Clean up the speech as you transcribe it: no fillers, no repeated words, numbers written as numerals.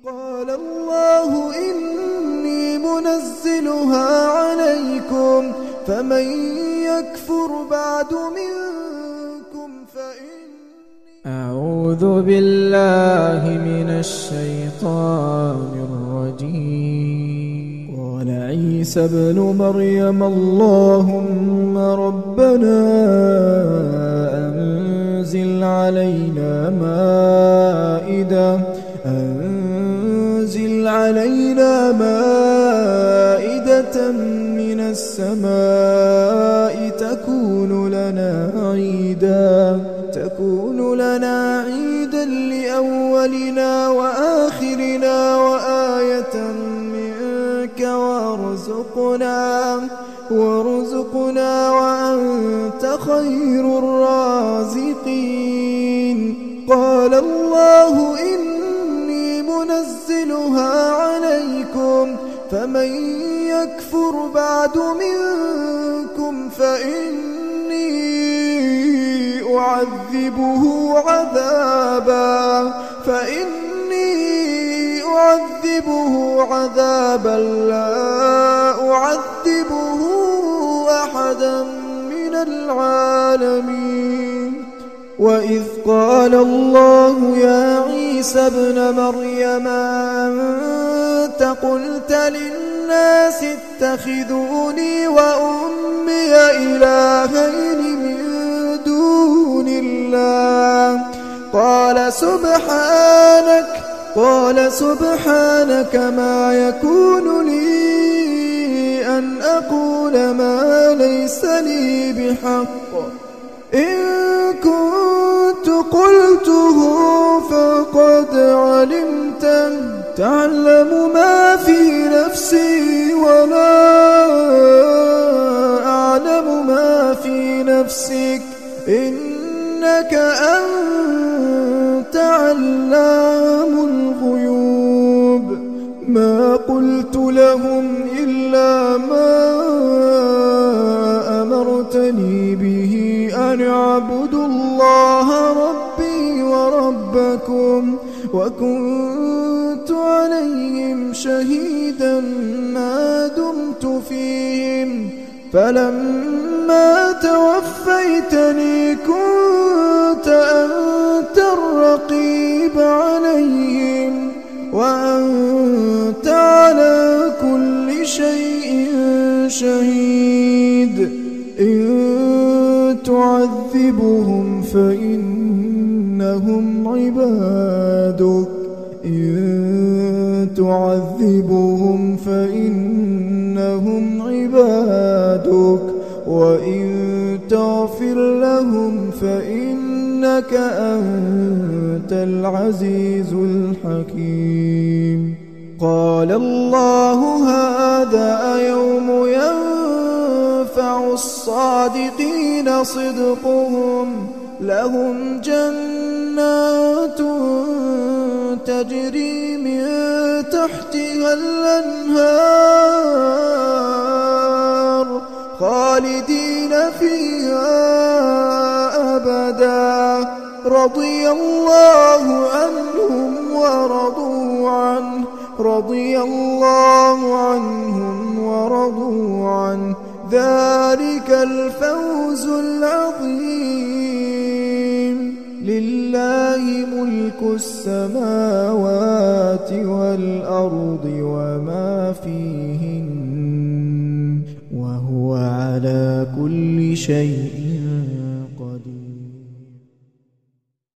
قال الله إني منزلها عليكم فمن يكفر بعد منكم أعوذ بالله من الشيطان الرجيم. قال عيسى ابن مريم اللهم ربنا أنزل علينا مائدة من السماء تكون لنا عيدا لأولنا وآخرنا وآية منك وارزقنا وأنت خير الرازقين. قال الله إني منزلها عليكم فمن يكفر بعد منكم فإني أعذبه عذابا لا أعذبه أحدا من العالمين. وإذ قال الله يا عيسى ابن مريم أنت قلت للناس اتخذوني وأمي إلهين من دون الله قال سبحانك ما يكون لي أن أقول ما ليس لي بحق إن كنت قلته فقد علمته تعلم ما في نفسي ولا أعلم ما في نفسك إنك أنت علام الغيوب. ما قلت لهم إلا ما أمرتني به أن اعبدوا الله ربي وربكم وكنت عليهم شهيدا ما دمت فيهم فلما توفيتني كنت أنت الرقيب عليهم وأنت على كل شيء شهيد. إن تعذبهم فإنهم عبادك وإن تغفر لهم فإنك أنت العزيز الحكيم. قال الله هذا يوم ينفع الصادقين صدقهم لهم جنات تجري من تحتها الأنهار خالدين فيها أبدا رضي الله عنهم ورضوا عنه ذلك الفوز العظيم. لله ملك السماوات والأرض وما فيهن وهو على كل شيء